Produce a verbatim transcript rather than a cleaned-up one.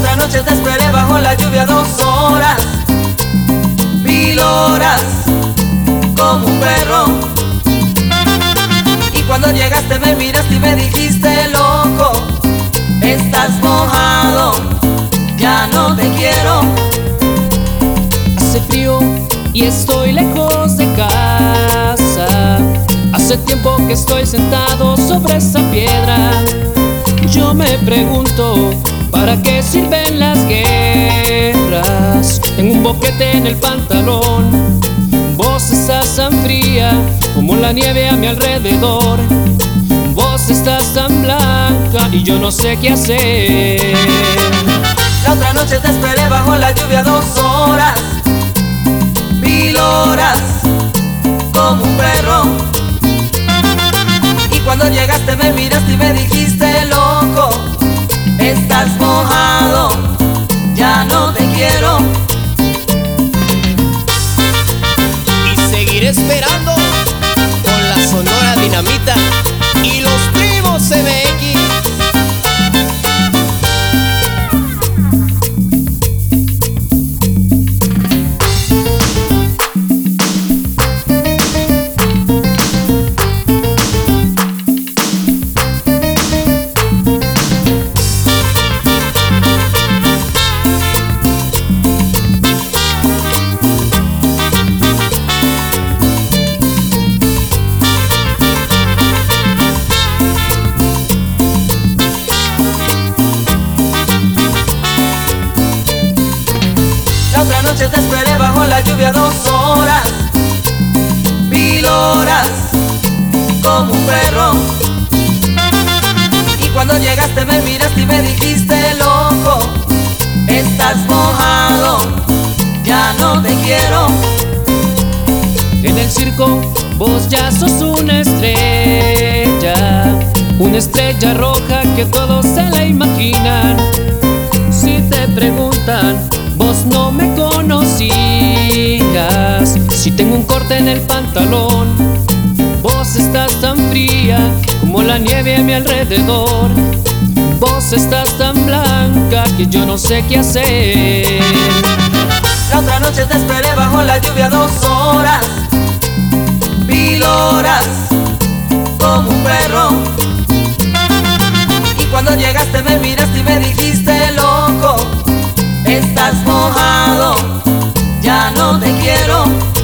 otra noche te esperé bajo la lluvia dos horas, mil horas, como un perro. Y cuando llegaste me miraste y me dijiste: loco, estás mojado, ya no te quiero. Hace frío y estoy lejos de casa. Hace tiempo que estoy sentado sobre esa piedra. Yo me pregunto, ¿para qué sirven las guerras? Tengo un boquete en el pantalón. Vos estás tan fría como la nieve a mi alrededor. Vos estás tan blanca y yo no sé qué hacer. La otra noche te esperé bajo la lluvia dos horas, mil horas, como un perro. Y cuando llegaste me miraste y me dijiste: loco, estás mojado, ya no te quiero. Y seguiré esperando con la Sonora Dinamita y los primos C B X. La otra noche te esperé bajo la lluvia dos horas, mil horas, como un perro. Y cuando llegaste me miraste y me dijiste: loco, estás mojado, ya no te quiero. En el circo vos ya sos una estrella, una estrella roja que todos se la imaginan. Si te preguntan, vos no me conocías. Si tengo un corte en el pantalón, vos estás tan fría como la nieve a mi alrededor. Vos estás tan blanca que yo no sé qué hacer. La otra noche te esperé bajo la lluvia dos horas, mil horas, como un perro. Y cuando llegaste me miraste y me dijiste: loco, estás mojado, ya no te quiero.